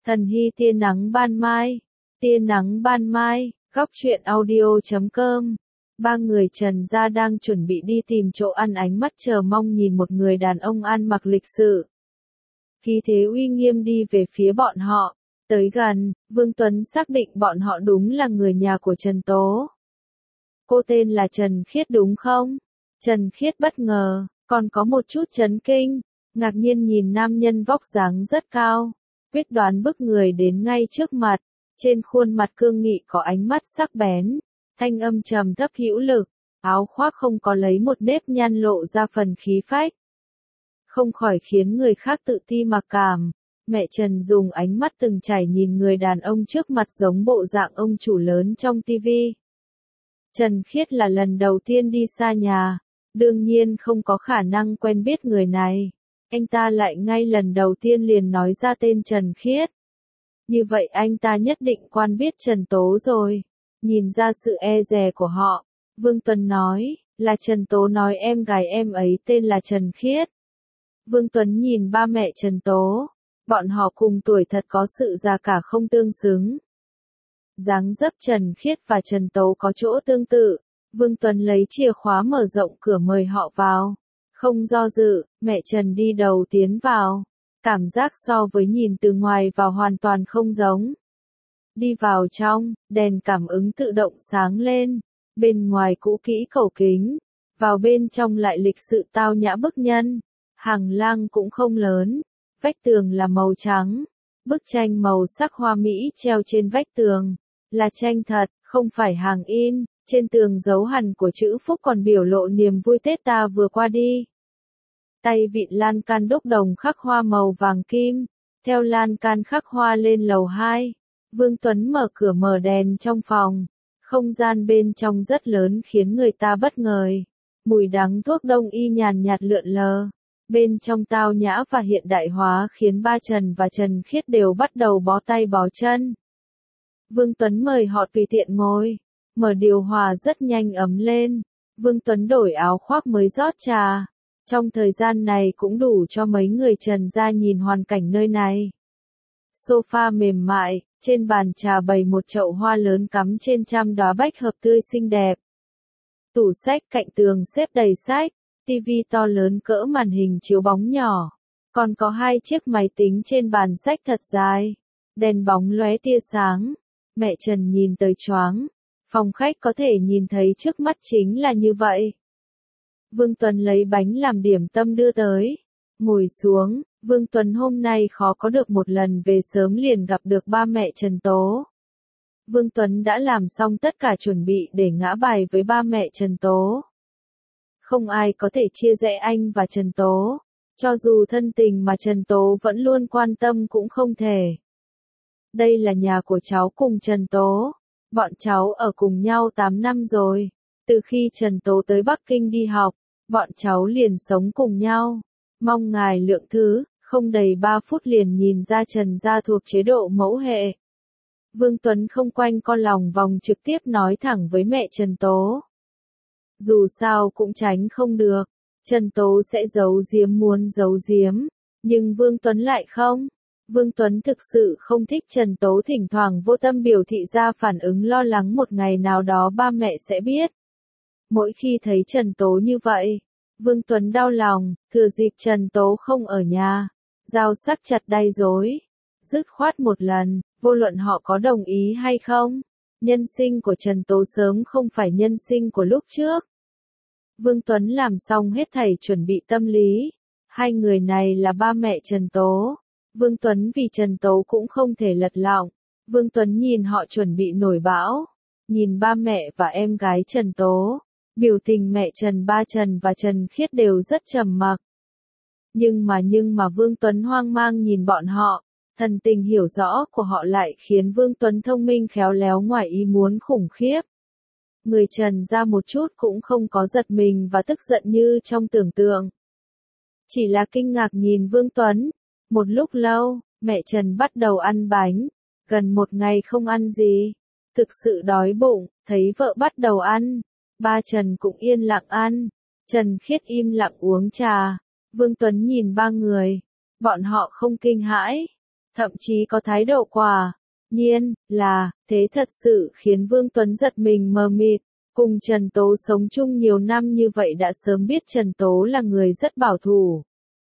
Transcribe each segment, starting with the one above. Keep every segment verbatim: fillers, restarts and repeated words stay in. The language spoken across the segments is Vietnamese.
Thần hy tia nắng ban mai, tia nắng ban mai, góc truyện audio chấm com. Ba người Trần gia đang chuẩn bị đi tìm chỗ ăn, ánh mắt chờ mong nhìn một người đàn ông ăn mặc lịch sự. Khí thế uy nghiêm đi về phía bọn họ. Tới gần, Vương Tuấn xác định bọn họ đúng là người nhà của Trần Tố. Cô tên là Trần Khiết đúng không? Trần Khiết bất ngờ, còn có một chút chấn kinh, ngạc nhiên nhìn nam nhân vóc dáng rất cao, quyết đoán bước người đến ngay trước mặt, trên khuôn mặt cương nghị có ánh mắt sắc bén, thanh âm trầm thấp hữu lực, áo khoác không có lấy một nếp nhăn lộ ra phần khí phách. Không khỏi khiến người khác tự ti mặc cảm. Mẹ Trần dùng ánh mắt từng trải nhìn người đàn ông trước mặt giống bộ dạng ông chủ lớn trong tivi. Trần Khiết là lần đầu tiên đi xa nhà, đương nhiên không có khả năng quen biết người này. Anh ta lại ngay lần đầu tiên liền nói ra tên Trần Khiết. Như vậy anh ta nhất định quen biết Trần Tố rồi. Nhìn ra sự e dè của họ, Vương Tuấn nói, là Trần Tố nói em gái em ấy tên là Trần Khiết. Vương Tuấn nhìn ba mẹ Trần Tố. Bọn họ cùng tuổi thật có sự già cả không tương xứng. Dáng dấp Trần Khiết và Trần Tố có chỗ tương tự. Vương Tuấn lấy chìa khóa mở rộng cửa mời họ vào. Không do dự, mẹ Trần đi đầu tiến vào. Cảm giác so với nhìn từ ngoài vào hoàn toàn không giống. Đi vào trong, đèn cảm ứng tự động sáng lên. Bên ngoài cũ kỹ cổ kính. Vào bên trong lại lịch sự tao nhã bức nhân. Hành lang cũng không lớn. Vách tường là màu trắng. Bức tranh màu sắc hoa mỹ treo trên vách tường. Là tranh thật, không phải hàng in. Trên tường dấu hằn của chữ Phúc còn biểu lộ niềm vui Tết ta vừa qua đi. Tay vịn lan can đúc đồng khắc hoa màu vàng kim. Theo lan can khắc hoa lên lầu hai. Vương Tuấn mở cửa mở đèn trong phòng. Không gian bên trong rất lớn khiến người ta bất ngờ. Mùi đắng thuốc đông y nhàn nhạt lượn lờ. Bên trong tao nhã và hiện đại hóa khiến ba Trần và Trần Khiết đều bắt đầu bó tay bó chân. Vương Tuấn mời họ tùy tiện ngồi. Mở điều hòa rất nhanh ấm lên. Vương Tuấn đổi áo khoác mới rót trà. Trong thời gian này cũng đủ cho mấy người Trần gia nhìn hoàn cảnh nơi này. Sofa mềm mại, trên bàn trà bày một chậu hoa lớn cắm trên trăm đóa bách hợp tươi xinh đẹp. Tủ sách cạnh tường xếp đầy sách. Tivi to lớn cỡ màn hình chiếu bóng nhỏ. Còn có hai chiếc máy tính trên bàn sách thật dài. Đèn bóng lóe tia sáng. Mẹ Trần nhìn tới choáng. Phòng khách có thể nhìn thấy trước mắt chính là như vậy. Vương Tuấn lấy bánh làm điểm tâm đưa tới. Ngồi xuống, Vương Tuấn hôm nay khó có được một lần về sớm liền gặp được ba mẹ Trần Tố. Vương Tuấn đã làm xong tất cả chuẩn bị để ngã bài với ba mẹ Trần Tố. Không ai có thể chia rẽ anh và Trần Tố. Cho dù thân tình mà Trần Tố vẫn luôn quan tâm cũng không thể. Đây là nhà của cháu cùng Trần Tố. Bọn cháu ở cùng nhau tám năm rồi. Từ khi Trần Tố tới Bắc Kinh đi học, bọn cháu liền sống cùng nhau. Mong ngài lượng thứ, không đầy ba phút liền nhìn ra Trần gia thuộc chế độ mẫu hệ. Vương Tuấn không quanh co lòng vòng trực tiếp nói thẳng với mẹ Trần Tố. Dù sao cũng tránh không được, Trần Tố sẽ giấu giếm muốn giấu giếm, nhưng Vương Tuấn lại không. Vương Tuấn thực sự không thích Trần Tố thỉnh thoảng vô tâm biểu thị ra phản ứng lo lắng một ngày nào đó ba mẹ sẽ biết. Mỗi khi thấy Trần Tố như vậy, Vương Tuấn đau lòng, thừa dịp Trần Tố không ở nhà, dao sắc chặt đay dối, dứt khoát một lần, vô luận họ có đồng ý hay không. Nhân sinh của Trần Tố sớm không phải nhân sinh của lúc trước. Vương Tuấn làm xong hết thảy chuẩn bị tâm lý. Hai người này là ba mẹ Trần Tố. Vương Tuấn vì Trần Tố cũng không thể lật lọng. Vương Tuấn nhìn họ chuẩn bị nổi bão. Nhìn ba mẹ và em gái Trần Tố. Biểu tình mẹ Trần, ba Trần và Trần Khiết đều rất trầm mặc. Nhưng mà nhưng mà Vương Tuấn hoang mang nhìn bọn họ. Thần tình hiểu rõ của họ lại khiến Vương Tuấn thông minh khéo léo ngoài ý muốn khủng khiếp. Người Trần ra một chút cũng không có giật mình và tức giận như trong tưởng tượng. Chỉ là kinh ngạc nhìn Vương Tuấn. Một lúc lâu, mẹ Trần bắt đầu ăn bánh. Gần một ngày không ăn gì. Thực sự đói bụng, thấy vợ bắt đầu ăn. Ba Trần cũng yên lặng ăn. Trần Khiết im lặng uống trà. Vương Tuấn nhìn ba người. Bọn họ không kinh hãi. thậm chí có thái độ quả nhiên là, thế thật sự khiến Vương Tuấn giật mình mờ mịt. Cùng Trần Tố sống chung nhiều năm như vậy đã sớm biết Trần Tố là người rất bảo thủ.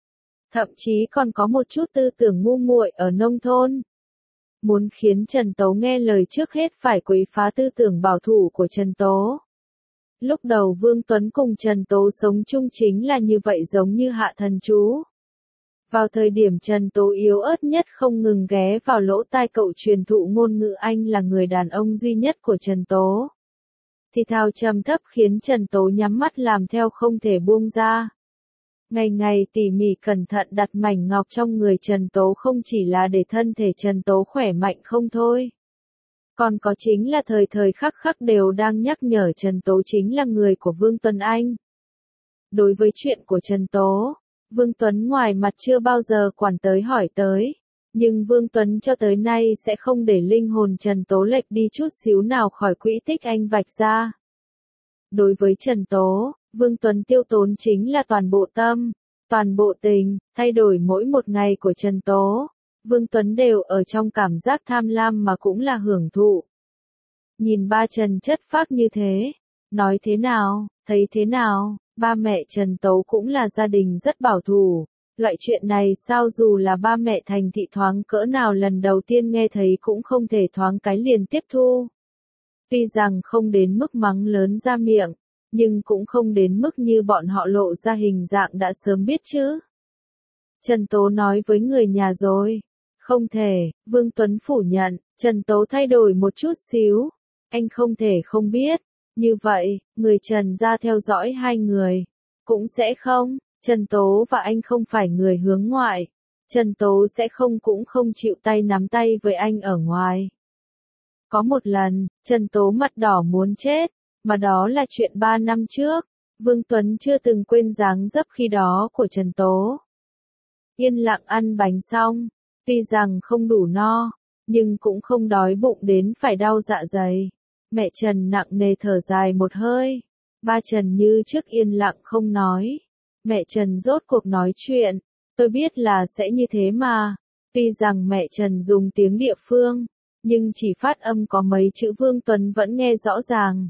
Thậm chí còn có một chút tư tưởng ngu muội ở nông thôn. Muốn khiến Trần Tố nghe lời trước hết phải quấy phá tư tưởng bảo thủ của Trần Tố. Lúc đầu Vương Tuấn cùng Trần Tố sống chung chính là như vậy, giống như hạ thần chú. Vào thời điểm Trần Tố yếu ớt nhất không ngừng ghé vào lỗ tai cậu truyền thụ ngôn ngữ Anh là người đàn ông duy nhất của Trần Tố. Thì thào trầm thấp khiến Trần Tố nhắm mắt làm theo không thể buông ra. Ngày ngày tỉ mỉ cẩn thận đặt mảnh ngọc trong người Trần Tố không chỉ là để thân thể Trần Tố khỏe mạnh không thôi. Còn có chính là thời thời khắc khắc đều đang nhắc nhở Trần Tố chính là người của Vương Tuấn Anh. Đối với chuyện của Trần Tố, Vương Tuấn ngoài mặt chưa bao giờ quản tới hỏi tới. Nhưng Vương Tuấn cho tới nay sẽ không để linh hồn Trần Tố lệch đi chút xíu nào khỏi quỹ tích anh vạch ra. Đối với Trần Tố, Vương Tuấn tiêu tốn chính là toàn bộ tâm, toàn bộ tình, thay đổi mỗi một ngày của Trần Tố. Vương Tuấn đều ở trong cảm giác tham lam mà cũng là hưởng thụ. Nhìn ba Trần chất phác như thế, nói thế nào, thấy thế nào, ba mẹ Trần Tố cũng là gia đình rất bảo thủ. Loại chuyện này sao dù là ba mẹ Thành Thị thoáng cỡ nào lần đầu tiên nghe thấy cũng không thể thoáng cái liền tiếp thu. Tuy rằng không đến mức mắng lớn ra miệng, nhưng cũng không đến mức như bọn họ lộ ra hình dạng đã sớm biết chứ. Trần Tố nói với người nhà rồi. Không thể, Vương Tuấn phủ nhận, Trần Tố thay đổi một chút xíu. Anh không thể không biết. Như vậy, người Trần ra theo dõi hai người. Cũng sẽ không. Trần Tố và anh không phải người hướng ngoại. Trần Tố sẽ không cũng không chịu tay nắm tay với anh ở ngoài. Có một lần, Trần Tố mặt đỏ muốn chết, mà đó là chuyện ba năm trước. Vương Tuấn chưa từng quên dáng dấp khi đó của Trần Tố. Yên lặng ăn bánh xong, tuy rằng không đủ no, nhưng cũng không đói bụng đến phải đau dạ dày. Mẹ Trần nặng nề thở dài một hơi. Ba Trần như trước yên lặng không nói. Mẹ Trần rốt cuộc nói chuyện, tôi biết là sẽ như thế mà. Tuy rằng mẹ Trần dùng tiếng địa phương, nhưng chỉ phát âm có mấy chữ Vương Tuấn vẫn nghe rõ ràng.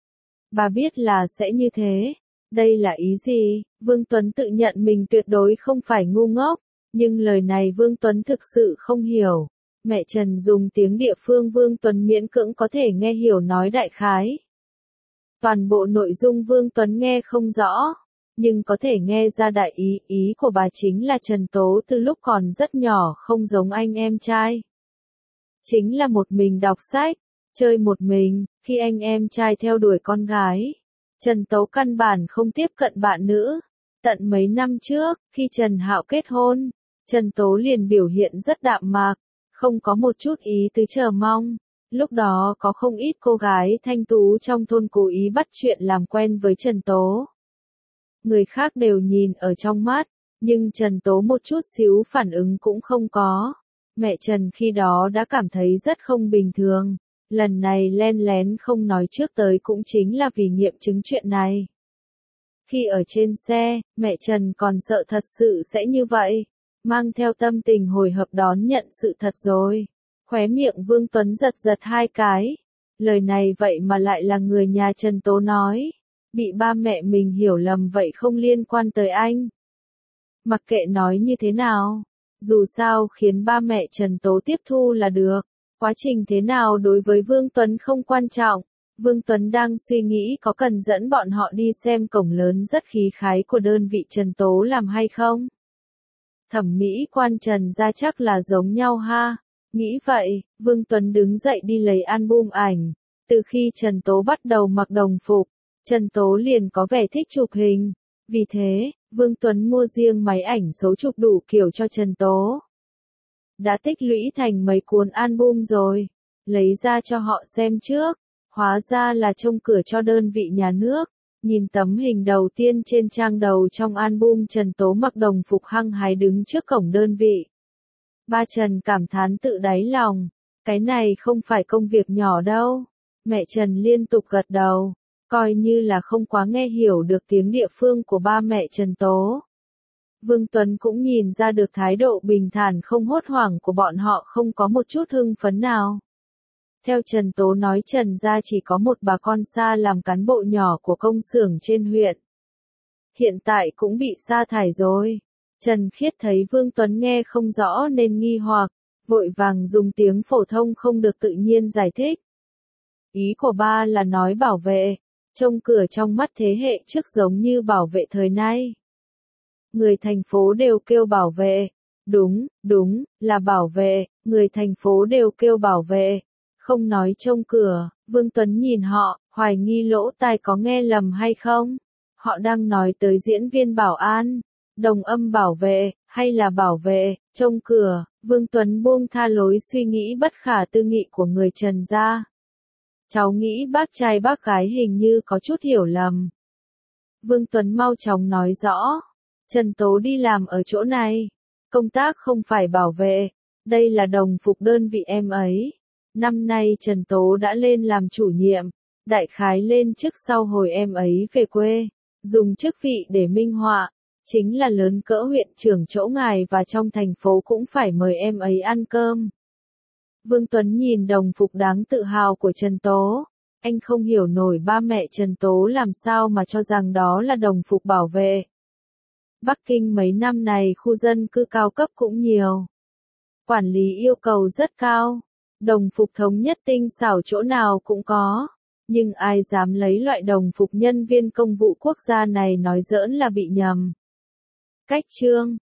Bà biết là sẽ như thế. Đây là ý gì? Vương Tuấn tự nhận mình tuyệt đối không phải ngu ngốc, nhưng lời này Vương Tuấn thực sự không hiểu. Mẹ Trần dùng tiếng địa phương Vương Tuấn miễn cưỡng có thể nghe hiểu nói đại khái. Toàn bộ nội dung Vương Tuấn nghe không rõ, nhưng có thể nghe ra đại ý, ý của bà chính là Trần Tố từ lúc còn rất nhỏ không giống anh em trai. Chính là một mình đọc sách, chơi một mình, khi anh em trai theo đuổi con gái. Trần Tố căn bản không tiếp cận bạn nữ. Tận mấy năm trước, khi Trần Hạo kết hôn, Trần Tố liền biểu hiện rất đạm mạc, không có một chút ý tứ chờ mong. Lúc đó có không ít cô gái thanh tú trong thôn cố ý bắt chuyện làm quen với Trần Tố. Người khác đều nhìn ở trong mắt, nhưng Trần Tố một chút xíu phản ứng cũng không có. Mẹ Trần khi đó đã cảm thấy rất không bình thường. Lần này len lén không nói trước tới cũng chính là vì nghiệm chứng chuyện này. Khi ở trên xe, mẹ Trần còn sợ thật sự sẽ như vậy. Mang theo tâm tình hồi hộp đón nhận sự thật rồi. Khóe miệng Vương Tuấn giật giật hai cái. Lời này vậy mà lại là người nhà Trần Tố nói. Bị ba mẹ mình hiểu lầm vậy không liên quan tới anh. Mặc kệ nói như thế nào, dù sao khiến ba mẹ Trần Tố tiếp thu là được. Quá trình thế nào đối với Vương Tuấn không quan trọng. Vương Tuấn đang suy nghĩ có cần dẫn bọn họ đi xem cổng lớn rất khí khái của đơn vị Trần Tố làm hay không. Thẩm mỹ quan Trần ra chắc là giống nhau ha. Nghĩ vậy, Vương Tuấn đứng dậy đi lấy album ảnh. Từ khi Trần Tố bắt đầu mặc đồng phục, Trần Tố liền có vẻ thích chụp hình. Vì thế, Vương Tuấn mua riêng máy ảnh số chụp đủ kiểu cho Trần Tố. Đã tích lũy thành mấy cuốn album rồi. Lấy ra cho họ xem trước. Hóa ra là trông cửa cho đơn vị nhà nước. Nhìn tấm hình đầu tiên trên trang đầu trong album Trần Tố mặc đồng phục hăng hái đứng trước cổng đơn vị. Ba Trần cảm thán tự đáy lòng. Cái này không phải công việc nhỏ đâu. Mẹ Trần liên tục gật đầu. Coi như là không quá nghe hiểu được tiếng địa phương của ba mẹ Trần Tố. Vương Tuấn cũng nhìn ra được thái độ bình thản không hốt hoảng của bọn họ không có một chút hưng phấn nào. Theo Trần Tố nói Trần gia chỉ có một bà con xa làm cán bộ nhỏ của công xưởng trên huyện. Hiện tại cũng bị sa thải rồi. Trần Khiết thấy Vương Tuấn nghe không rõ nên nghi hoặc, vội vàng dùng tiếng phổ thông không được tự nhiên giải thích. Ý của ba là nói bảo vệ, trông cửa trong mắt thế hệ trước giống như bảo vệ thời nay. Người thành phố đều kêu bảo vệ. Đúng, đúng, là bảo vệ, người thành phố đều kêu bảo vệ. Không nói trông cửa, Vương Tuấn nhìn họ, hoài nghi lỗ tai có nghe lầm hay không? Họ đang nói tới diễn viên bảo an, đồng âm bảo vệ, hay là bảo vệ, trông cửa. Vương Tuấn buông tha lối suy nghĩ bất khả tư nghị của người Trần gia. Cháu nghĩ bác trai bác gái hình như có chút hiểu lầm. Vương Tuấn mau chóng nói rõ. Trần Tố đi làm ở chỗ này. Công tác không phải bảo vệ. Đây là đồng phục đơn vị em ấy. Năm nay Trần Tố đã lên làm chủ nhiệm. Đại khái lên chức sau hồi em ấy về quê. Dùng chức vị để minh họa. Chính là lớn cỡ huyện trưởng chỗ ngài và trong thành phố cũng phải mời em ấy ăn cơm. Vương Tuấn nhìn đồng phục đáng tự hào của Trần Tố. Anh không hiểu nổi ba mẹ Trần Tố làm sao mà cho rằng đó là đồng phục bảo vệ. Bắc Kinh mấy năm này khu dân cư cao cấp cũng nhiều. Quản lý yêu cầu rất cao. Đồng phục thống nhất tinh xảo chỗ nào cũng có. Nhưng ai dám lấy loại đồng phục nhân viên công vụ quốc gia này nói giỡn là bị nhầm. Cách chương